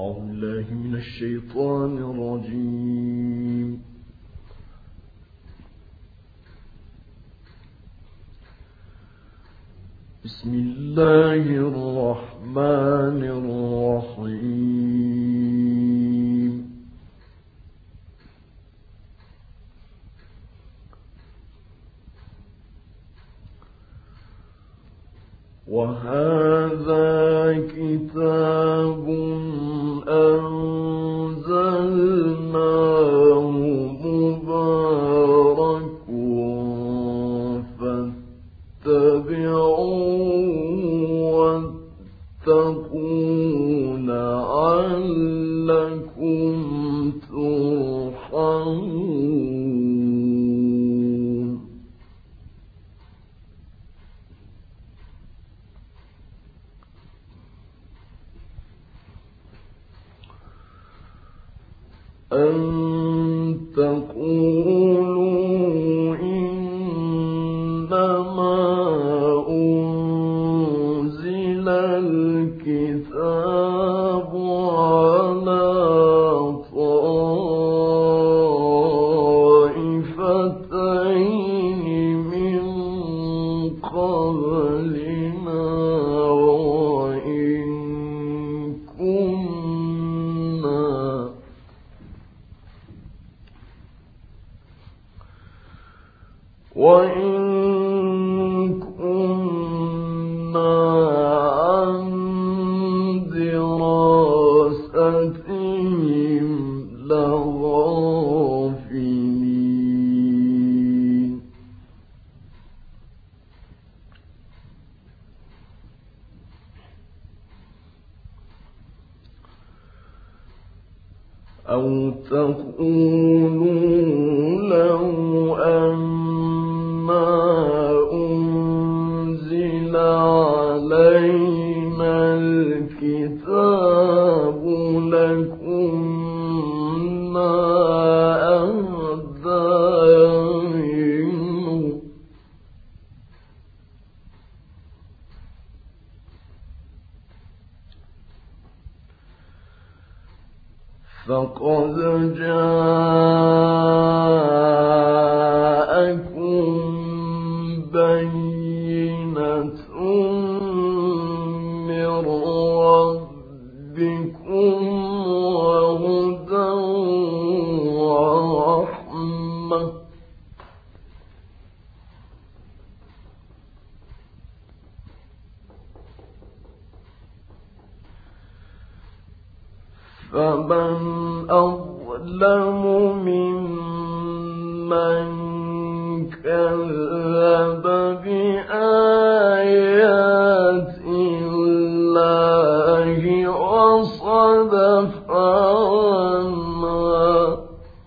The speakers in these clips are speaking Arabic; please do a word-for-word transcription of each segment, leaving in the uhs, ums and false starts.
أعوذ بالله من الشيطان الرجيم. بسم الله الرحمن الرحيم. وهذا كتاب أنزلناه مبارك فاتبعوه واتقوا لعلكم ترحمون. أن تقولوا إنما أنزل الكتاب على طائفتين من قبلنا وإن كنا وإن كنا عن دراستهم لغافلين. أو تقولوا لو أما أنزل علينا الكتاب لكنا أهدى منه فقد جاءكم بينة من ربكم وهدى ورحمة فمن أظلم ممن كذب بآيات الله وصدف عنها.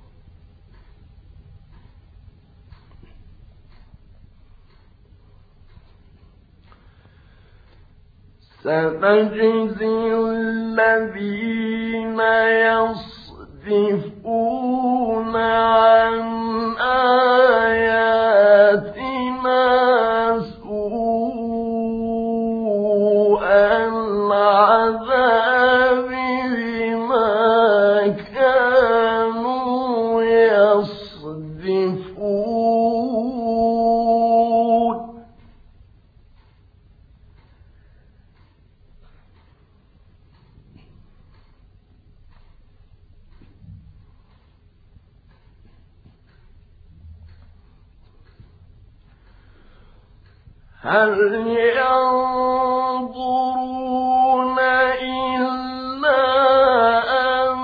سنجزي الذين يصدفون عن آياتنا سوء العذاب بما كانوا يصدفون. هل ينظرون إلا أن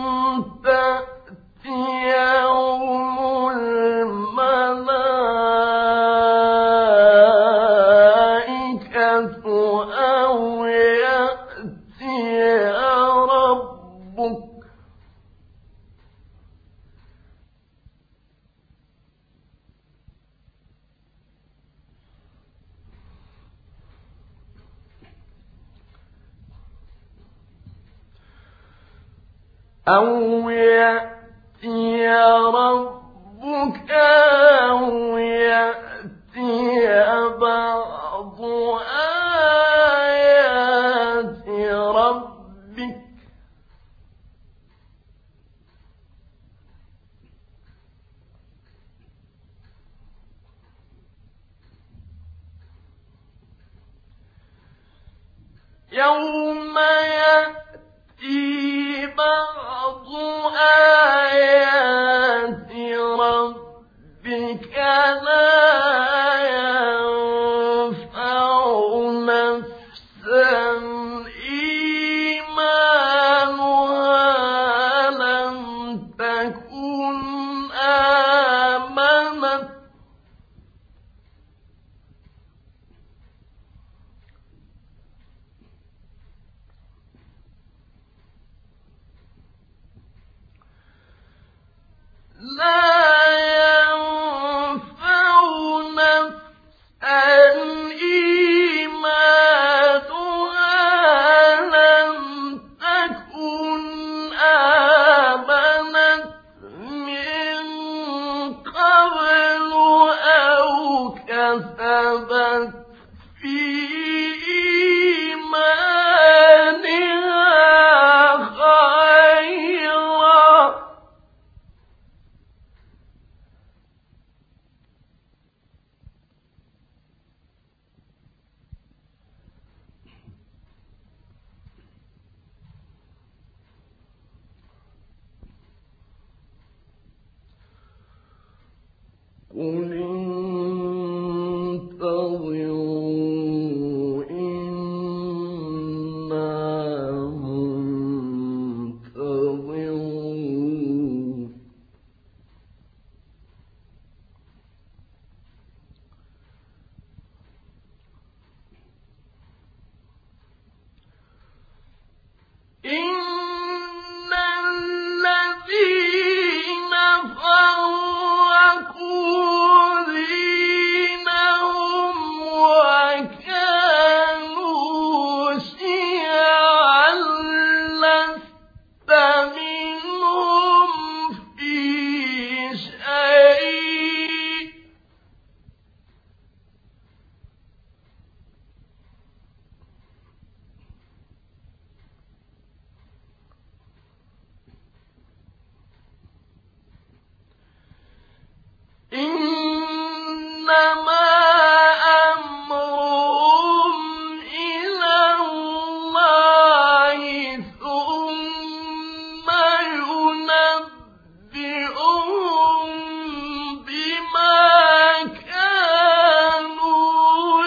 تأتيهم الملائكة أو يأتي ربك أو يأتي ربك أو يأتي بعض آيات ربك يوم يأتي بعض آيات ربك لا قل انتظروا إنا منتظرون إن الذين فرقوا دينهم وكانوا شيعا لست منهم في شيء إنما أمرهم إلى الله ثم ينبئهم بما كانوا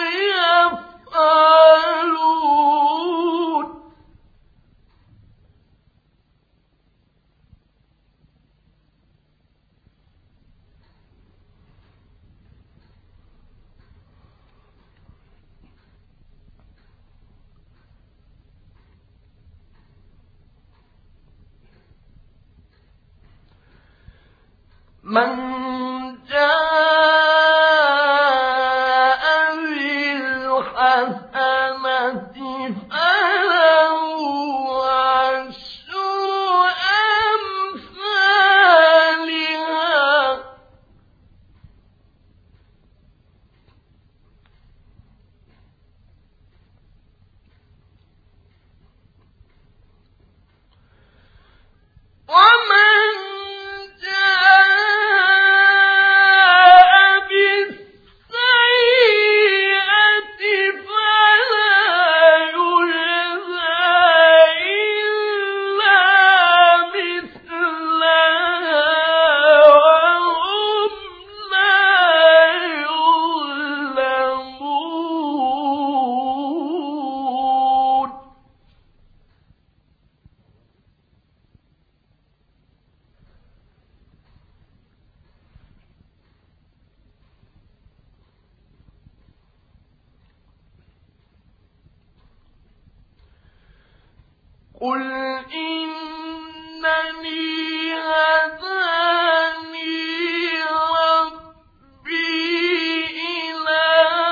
يفعلون من جاء بالحسنة فله عشر أمثالها ومن قل إنني هداني ربي إلى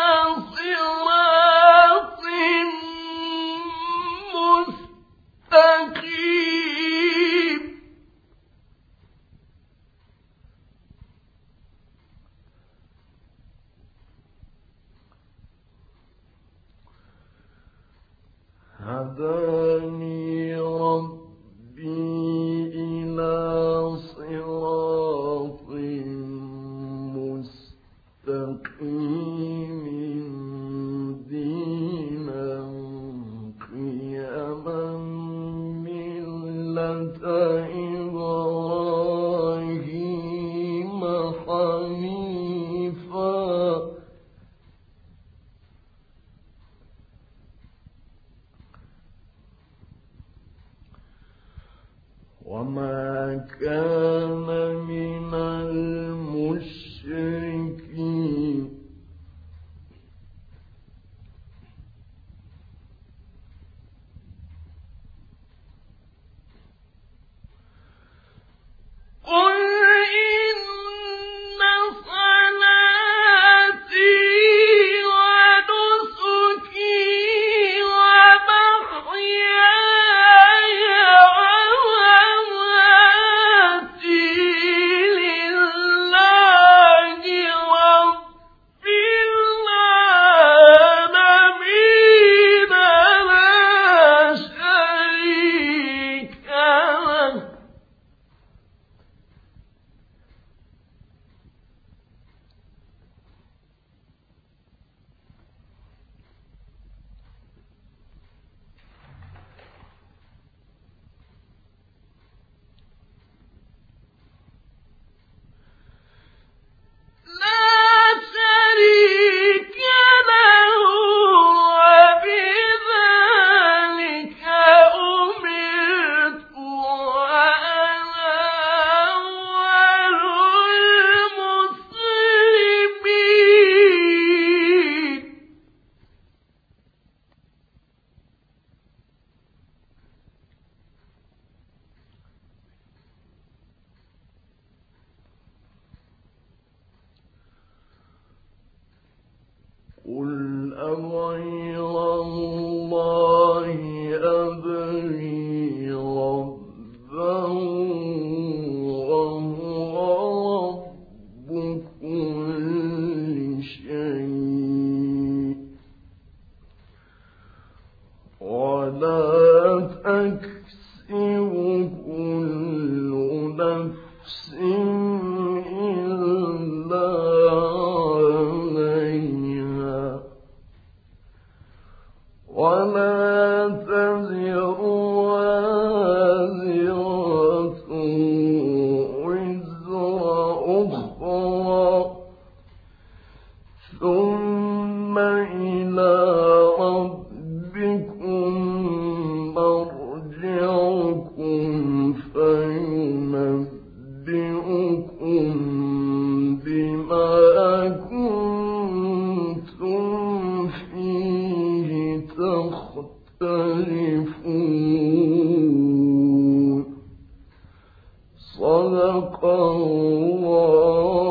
صراط مستقيم هداني ربي إلى صراط إبراهيم حنيفا وما كان من المشركين قل إن صلاتي ونسكي ومحياي ومماتي لله رب العالمين لا شريك له لا شريك له وبذلك أمرت وأنا أول المسلمين قل أغير الله أبغي ربا وهو رب كل شيء ولا تكسب كل نفس إلا عليها ولا تزر وازرة وزر أخرى ثم إلى ربكم مرجعكم فينبئكم بما كنتم فيه تختلفون صدق الله